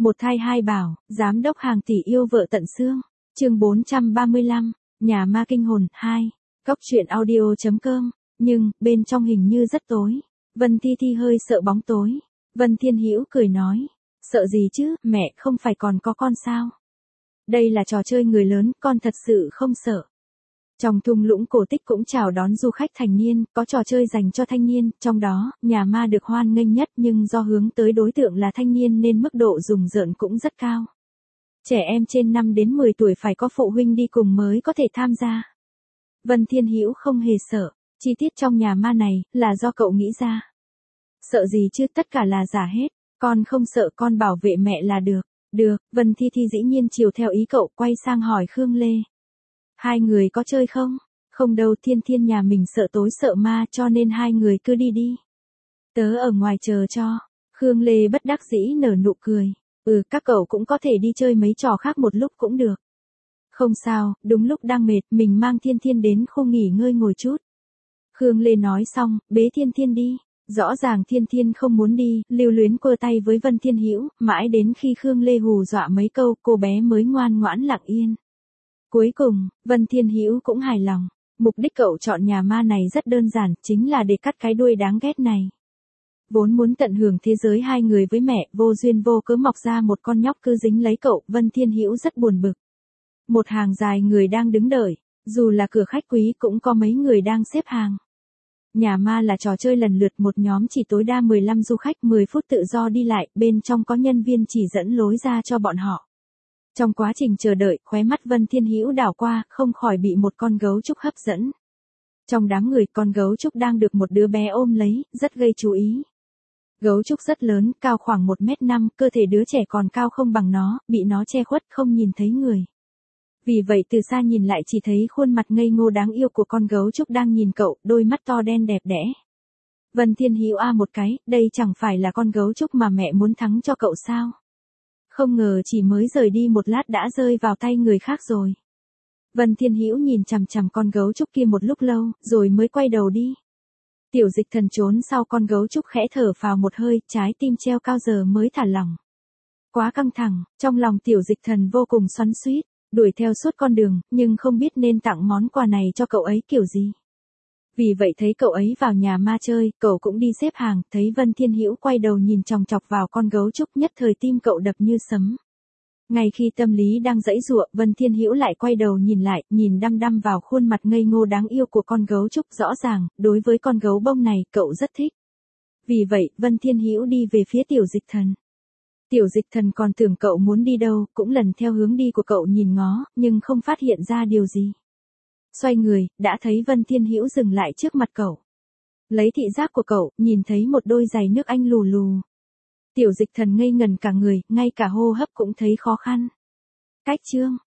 Một thai hai bảo, giám đốc hàng tỷ yêu vợ tận xương. Chương 435, nhà ma kinh hồn 2. Cóc truyện audio.com. Nhưng, bên trong hình như rất tối. Vân Thi Thi hơi sợ bóng tối. Vân Thiên Hữu cười nói. Sợ gì chứ, mẹ không phải còn có con sao? Đây là trò chơi người lớn, con thật sự không sợ. Trong thung lũng cổ tích cũng chào đón du khách thành niên, có trò chơi dành cho thanh niên, trong đó, nhà ma được hoan nghênh nhất nhưng do hướng tới đối tượng là thanh niên nên mức độ rùng rợn cũng rất cao. Trẻ em trên 5 đến 10 tuổi phải có phụ huynh đi cùng mới có thể tham gia. Vân Thiên Hữu không hề sợ, chi tiết trong nhà ma này là do cậu nghĩ ra. Sợ gì chứ, tất cả là giả hết, con không sợ, con bảo vệ mẹ là được. Được, Vân Thi Thi dĩ nhiên chiều theo ý cậu, quay sang hỏi Khương Lê. Hai người có chơi không? Không đâu, Thiên Thiên nhà mình sợ tối sợ ma cho nên hai người cứ đi đi. Tớ ở ngoài chờ cho. Khương Lê bất đắc dĩ nở nụ cười. Các cậu cũng có thể đi chơi mấy trò khác một lúc cũng được. Không sao, đúng lúc đang mệt, mình mang Thiên Thiên đến khu nghỉ ngơi ngồi chút. Khương Lê nói xong, bế Thiên Thiên đi. Rõ ràng Thiên Thiên không muốn đi, lưu luyến quơ tay với Vân Thiên Hữu, mãi đến khi Khương Lê hù dọa mấy câu, cô bé mới ngoan ngoãn lặng yên. Cuối cùng, Vân Thiên Hữu cũng hài lòng. Mục đích cậu chọn nhà ma này rất đơn giản, chính là để cắt cái đuôi đáng ghét này. Vốn muốn tận hưởng thế giới hai người với mẹ, vô duyên vô cớ mọc ra một con nhóc cứ dính lấy cậu, Vân Thiên Hữu rất buồn bực. Một hàng dài người đang đứng đợi, dù là cửa khách quý cũng có mấy người đang xếp hàng. Nhà ma là trò chơi lần lượt, một nhóm chỉ tối đa 15 du khách, 10 phút tự do đi lại, bên trong có nhân viên chỉ dẫn lối ra cho bọn họ. Trong quá trình chờ đợi, khóe mắt Vân Thiên Hữu đảo qua, không khỏi bị một con gấu trúc hấp dẫn. Trong đám người, con gấu trúc đang được một đứa bé ôm lấy, rất gây chú ý. Gấu trúc rất lớn, cao khoảng 1m5, cơ thể đứa trẻ còn cao không bằng nó, bị nó che khuất không nhìn thấy người. Vì vậy từ xa nhìn lại chỉ thấy khuôn mặt ngây ngô đáng yêu của con gấu trúc đang nhìn cậu, đôi mắt to đen đẹp đẽ. Vân Thiên Hữu một cái, đây chẳng phải là con gấu trúc mà mẹ muốn thắng cho cậu sao? Không ngờ chỉ mới rời đi một lát đã rơi vào tay người khác rồi. Vân Thiên Hữu nhìn chằm chằm con gấu trúc kia một lúc lâu, rồi mới quay đầu đi. Tiểu Dịch Thần trốn sau con gấu trúc khẽ thở phào một hơi, trái tim treo cao giờ mới thả lỏng. Quá căng thẳng, trong lòng Tiểu Dịch Thần vô cùng xoắn xuýt, đuổi theo suốt con đường, nhưng không biết nên tặng món quà này cho cậu ấy kiểu gì. Vì vậy thấy cậu ấy vào nhà ma chơi, cậu cũng đi xếp hàng, thấy Vân Thiên Hữu quay đầu nhìn chòng chọc vào con gấu trúc, nhất thời tim cậu đập như sấm. Ngay khi tâm lý đang giãy giụa, Vân Thiên Hữu lại quay đầu nhìn lại, nhìn đăm đăm vào khuôn mặt ngây ngô đáng yêu của con gấu trúc, rõ ràng, đối với con gấu bông này, cậu rất thích. Vì vậy, Vân Thiên Hữu đi về phía Tiểu Dịch Thần. Tiểu Dịch Thần còn tưởng cậu muốn đi đâu, cũng lần theo hướng đi của cậu nhìn ngó, nhưng không phát hiện ra điều gì. Xoay người, đã thấy Vân Thiên Hữu dừng lại trước mặt cậu. Lấy thị giác của cậu, nhìn thấy một đôi giày nước Anh lù lù. Tiểu Dịch Thần ngây ngần cả người, ngay cả hô hấp cũng thấy khó khăn. Cách chương,